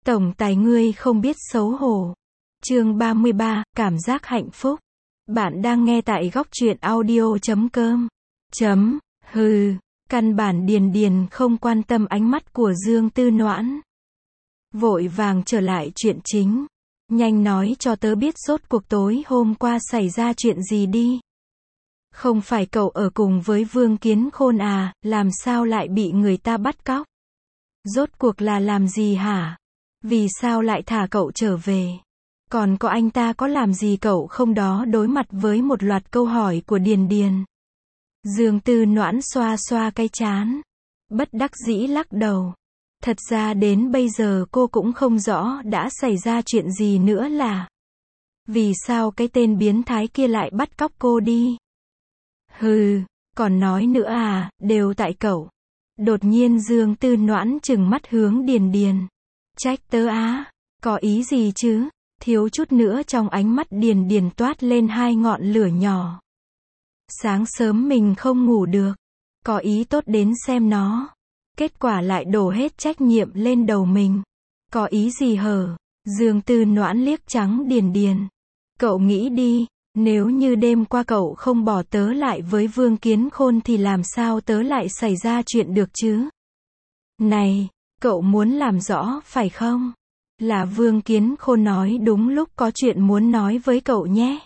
Tổng tài ngươi không biết xấu hổ. Chương 33, cảm giác hạnh phúc. Bạn đang nghe tại góc truyện audio.com. Hừ, căn bản Điền Điền không quan tâm ánh mắt của Dương Tư Noãn. Vội vàng trở lại chuyện chính. Nhanh nói cho tớ biết rốt cuộc tối hôm qua xảy ra chuyện gì đi. Không phải cậu ở cùng với Vương Kiến Khôn à, làm sao lại bị người ta bắt cóc? Rốt cuộc là làm gì hả? Vì sao lại thả cậu trở về? Còn có anh ta có làm gì cậu không đó? Đối mặt với một loạt câu hỏi của Điền Điền, Dương Tư Noãn xoa xoa cái trán, bất đắc dĩ lắc đầu. Thật ra đến bây giờ cô cũng không rõ đã xảy ra chuyện gì nữa là vì sao cái tên biến thái kia lại bắt cóc cô đi. Hừ, còn nói nữa à, đều tại cậu. Đột nhiên Dương Tư Noãn trừng mắt hướng Điền Điền. Trách tớ á, có ý gì chứ? Thiếu chút nữa trong ánh mắt Điền Điền toát lên hai ngọn lửa nhỏ. Sáng sớm mình không ngủ được, có ý tốt đến xem nó. Kết quả lại đổ hết trách nhiệm lên đầu mình. Có ý gì hở? Dương Tư Noãn liếc trắng Điền Điền. Cậu nghĩ đi, nếu như đêm qua cậu không bỏ tớ lại với Vương Kiến Khôn thì làm sao tớ lại xảy ra chuyện được chứ? Này, cậu muốn làm rõ phải không? Là Vương Kiến Khôn nói đúng lúc có chuyện muốn nói với cậu nhé.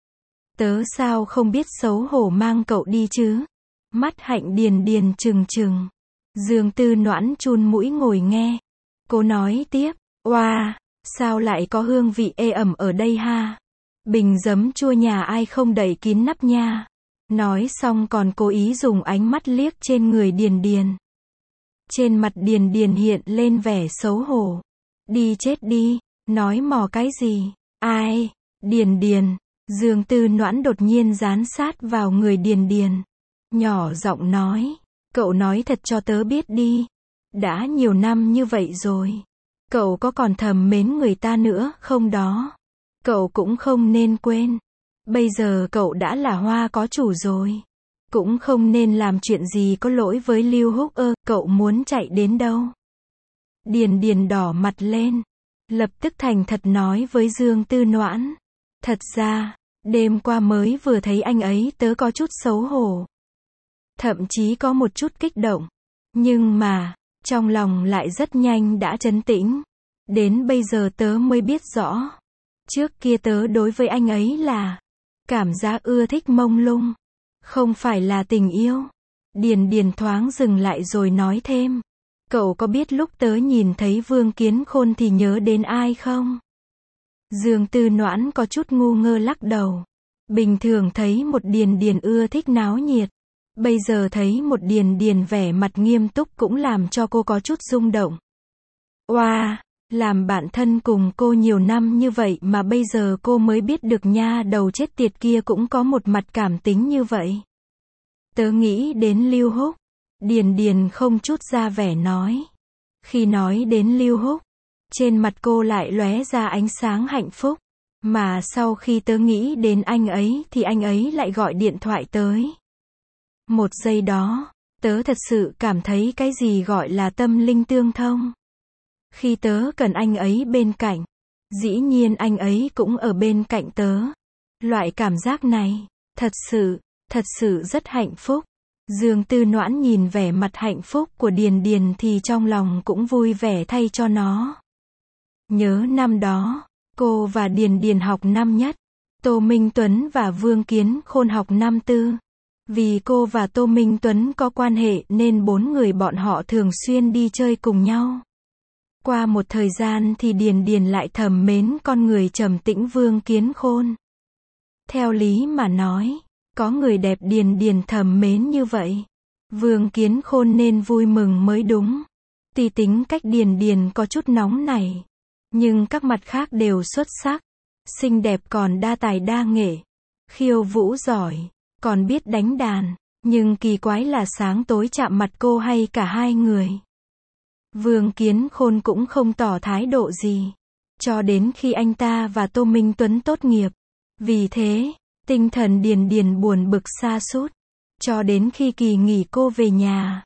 Tớ sao không biết xấu hổ mang cậu đi chứ? Mắt hạnh Điền Điền trừng trừng. Dương Tư Noãn chun mũi ngồi nghe. Cô nói tiếp, oa, sao lại có hương vị ê ẩm ở đây ha? Bình giấm chua nhà ai không đậy kín nắp nha. Nói xong còn cố ý dùng ánh mắt liếc trên người Điền Điền. Trên mặt Điền Điền hiện lên vẻ xấu hổ. Đi chết đi, nói mò cái gì? Ai? Điền Điền. Dương Tư Noãn đột nhiên dán sát vào người Điền Điền. Nhỏ giọng nói, cậu nói thật cho tớ biết đi. Đã nhiều năm như vậy rồi. Cậu có còn thầm mến người ta nữa không đó? Cậu cũng không nên quên. Bây giờ cậu đã là hoa có chủ rồi. Cũng không nên làm chuyện gì có lỗi với Lưu Húc ơ. Cậu muốn chạy đến đâu? Điền Điền đỏ mặt lên. Lập tức thành thật nói với Dương Tư Noãn. Thật ra, đêm qua mới vừa thấy anh ấy tớ có chút xấu hổ. Thậm chí có một chút kích động. Nhưng mà, trong lòng lại rất nhanh đã trấn tĩnh. Đến bây giờ tớ mới biết rõ. Trước kia tớ đối với anh ấy là cảm giác ưa thích mông lung. Không phải là tình yêu. Điền Điền thoáng dừng lại rồi nói thêm. Cậu có biết lúc tớ nhìn thấy Vương Kiến Khôn thì nhớ đến ai không? Dương Tư Noãn có chút ngu ngơ lắc đầu. Bình thường thấy một Điền Điền ưa thích náo nhiệt. Bây giờ thấy một Điền Điền vẻ mặt nghiêm túc cũng làm cho cô có chút rung động. Oa, làm bạn thân cùng cô nhiều năm như vậy mà bây giờ cô mới biết được nha, đầu chết tiệt kia cũng có một mặt cảm tính như vậy. Tớ nghĩ đến Lưu Húc. Điền Điền không chút ra vẻ nói. Khi nói đến Lưu Húc, trên mặt cô lại lóe ra ánh sáng hạnh phúc. Mà sau khi tớ nghĩ đến anh ấy thì anh ấy lại gọi điện thoại tới. Một giây đó, tớ thật sự cảm thấy cái gì gọi là tâm linh tương thông. Khi tớ cần anh ấy bên cạnh, dĩ nhiên anh ấy cũng ở bên cạnh tớ. Loại cảm giác này, thật sự rất hạnh phúc. Dương Tư Noãn nhìn vẻ mặt hạnh phúc của Điền Điền thì trong lòng cũng vui vẻ thay cho nó. Nhớ năm đó, cô và Điền Điền học năm nhất. Tô Minh Tuấn và Vương Kiến Khôn học năm tư. Vì cô và Tô Minh Tuấn có quan hệ nên bốn người bọn họ thường xuyên đi chơi cùng nhau. Qua một thời gian thì Điền Điền lại thầm mến con người trầm tĩnh Vương Kiến Khôn. Theo lý mà nói, có người đẹp Điền Điền thầm mến như vậy, Vương Kiến Khôn nên vui mừng mới đúng. Tuy tính cách Điền Điền có chút nóng nảy, nhưng các mặt khác đều xuất sắc. Xinh đẹp còn đa tài đa nghệ, khiêu vũ giỏi, còn biết đánh đàn. Nhưng kỳ quái là sáng tối chạm mặt cô hay cả hai người, Vương Kiến Khôn cũng không tỏ thái độ gì. Cho đến khi anh ta và Tô Minh Tuấn tốt nghiệp. Vì thế, tinh thần Điền Điền buồn bực sa sút. Cho đến khi kỳ nghỉ cô về nhà,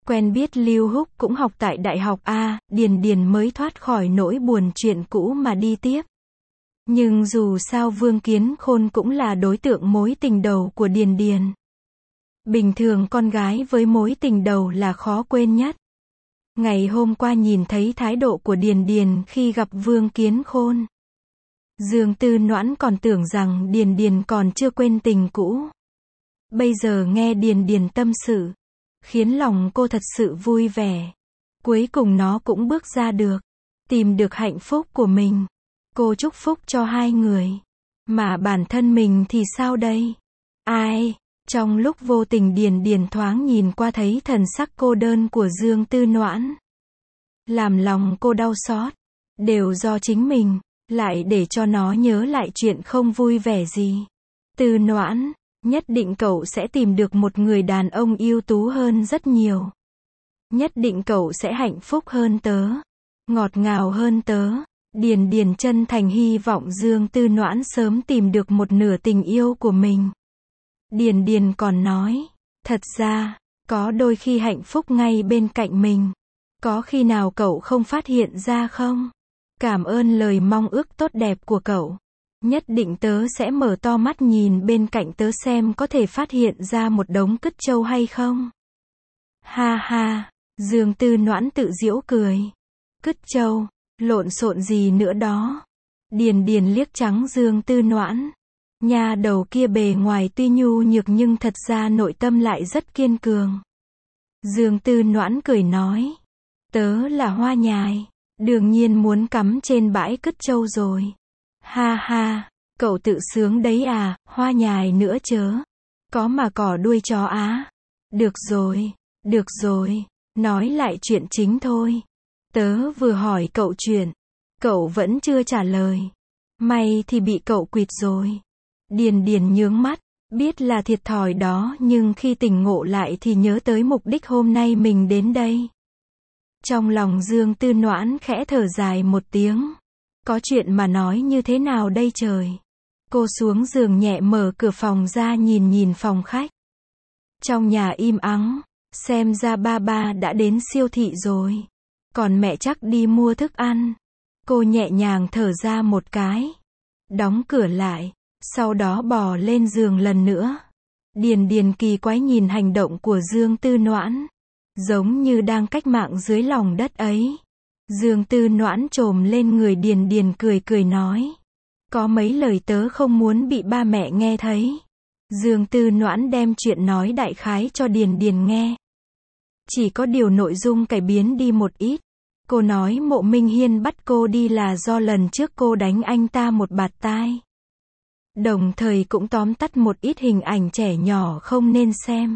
Quen biết Lưu Húc cũng học tại đại học A, Điền Điền mới thoát khỏi nỗi buồn chuyện cũ mà đi tiếp. Nhưng dù sao Vương Kiến Khôn cũng là đối tượng mối tình đầu của Điền Điền. Bình thường con gái với mối tình đầu là khó quên nhất. Ngày hôm qua nhìn thấy thái độ của Điền Điền khi gặp Vương Kiến Khôn. Dương Tư Noãn còn tưởng rằng Điền Điền còn chưa quên tình cũ. Bây giờ nghe Điền Điền tâm sự, khiến lòng cô thật sự vui vẻ. Cuối cùng nó cũng bước ra được, tìm được hạnh phúc của mình. Cô chúc phúc cho hai người. Mà bản thân mình thì sao đây? Ai? Trong lúc vô tình Điền Điền thoáng nhìn qua thấy thần sắc cô đơn của Dương Tư Noãn. Làm lòng cô đau xót. Đều do chính mình, lại để cho nó nhớ lại chuyện không vui vẻ gì. Tư Noãn, nhất định cậu sẽ tìm được một người đàn ông ưu tú hơn rất nhiều. Nhất định cậu sẽ hạnh phúc hơn tớ. Ngọt ngào hơn tớ. Điền Điền chân thành hy vọng Dương Tư Noãn sớm tìm được một nửa tình yêu của mình. Điền Điền còn nói, thật ra, có đôi khi hạnh phúc ngay bên cạnh mình. Có khi nào cậu không phát hiện ra không? Cảm ơn lời mong ước tốt đẹp của cậu. Nhất định tớ sẽ mở to mắt nhìn bên cạnh tớ xem có thể phát hiện ra một đống cứt trâu hay không. Ha ha, Dương Tư Noãn tự giễu cười. Cứt trâu, lộn xộn gì nữa đó. Điền Điền liếc trắng Dương Tư Noãn. Nha đầu kia bề ngoài tuy nhu nhược nhưng thật ra nội tâm lại rất kiên cường. Dương Tư Noãn cười nói. Tớ là hoa nhài, đương nhiên muốn cắm trên bãi cứt trâu rồi. Ha ha, cậu tự sướng đấy à, hoa nhài nữa chớ. Có mà cỏ đuôi chó á. Được rồi, nói lại chuyện chính thôi. Tớ vừa hỏi cậu chuyện, cậu vẫn chưa trả lời. May thì bị cậu quỵt rồi. Điền Điền nhướng mắt, biết là thiệt thòi đó nhưng khi tỉnh ngộ lại thì nhớ tới mục đích hôm nay mình đến đây. Trong lòng Dương Tư Noãn khẽ thở dài một tiếng. Có chuyện mà nói như thế nào đây trời? Cô xuống giường nhẹ mở cửa phòng ra nhìn phòng khách. Trong nhà im ắng, xem ra ba đã đến siêu thị rồi. Còn mẹ chắc đi mua thức ăn. Cô nhẹ nhàng thở ra một cái. Đóng cửa lại, sau đó bò lên giường lần nữa. Điền Điền kỳ quái nhìn hành động của Dương Tư Noãn. Giống như đang cách mạng dưới lòng đất ấy. Dương Tư Noãn chồm lên người Điền Điền cười nói. Có mấy lời tớ không muốn bị ba mẹ nghe thấy. Dương Tư Noãn đem chuyện nói đại khái cho Điền Điền nghe. Chỉ có điều nội dung cải biến đi một ít. Cô nói Mộ Minh Hiên bắt cô đi là do lần trước cô đánh anh ta một bạt tai. Đồng thời cũng tóm tắt một ít hình ảnh trẻ nhỏ không nên xem.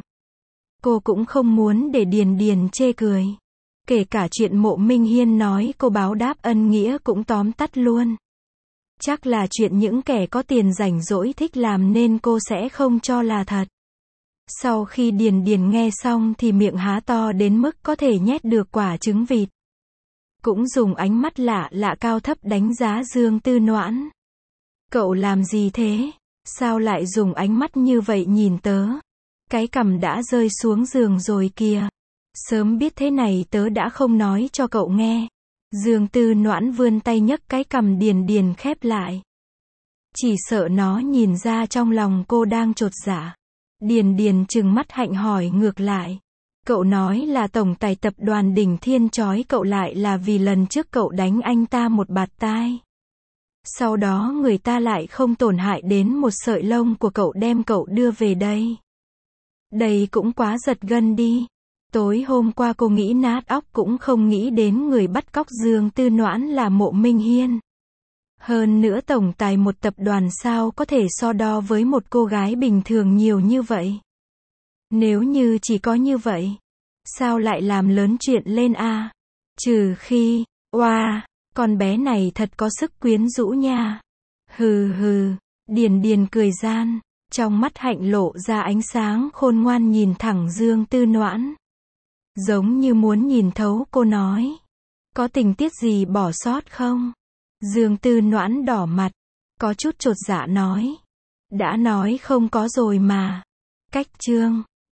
Cô cũng không muốn để Điền Điền chê cười. Kể cả chuyện Mộ Minh Hiên nói cô báo đáp ân nghĩa cũng tóm tắt luôn. Chắc là chuyện những kẻ có tiền rảnh rỗi thích làm nên cô sẽ không cho là thật. Sau khi Điền Điền nghe xong thì miệng há to đến mức có thể nhét được quả trứng vịt. Cũng dùng ánh mắt lạ cao thấp đánh giá Dương Tư Noãn. Cậu làm gì thế? Sao lại dùng ánh mắt như vậy nhìn tớ? Cái cằm đã rơi xuống giường rồi kìa. Sớm biết thế này tớ đã không nói cho cậu nghe. Dương Tư Noãn vươn tay nhấc cái cằm Điền Điền khép lại. Chỉ sợ nó nhìn ra trong lòng cô đang chột dạ. Điền Điền trừng mắt hạnh hỏi ngược lại. Cậu nói là tổng tài tập đoàn Đỉnh Thiên trói cậu lại là vì lần trước cậu đánh anh ta một bạt tai. Sau đó người ta lại không tổn hại đến một sợi lông của cậu đem cậu đưa về đây. Đây cũng quá giật gân đi. Tối hôm qua cô nghĩ nát óc cũng không nghĩ đến người bắt cóc Dương Tư Noãn là Mộ Minh Hiên. Hơn nữa tổng tài một tập đoàn sao có thể so đo với một cô gái bình thường nhiều như vậy. Nếu như chỉ có như vậy, sao lại làm lớn chuyện lên a? Trừ khi, con bé này thật có sức quyến rũ nha. Hừ, Điền Điền cười gian, trong mắt hạnh lộ ra ánh sáng khôn ngoan nhìn thẳng Dương Tư Noãn. Giống như muốn nhìn thấu cô nói. Có tình tiết gì bỏ sót không? Dương Tư Noãn đỏ mặt, có chút chột dạ nói. Đã nói không có rồi mà. Cách chương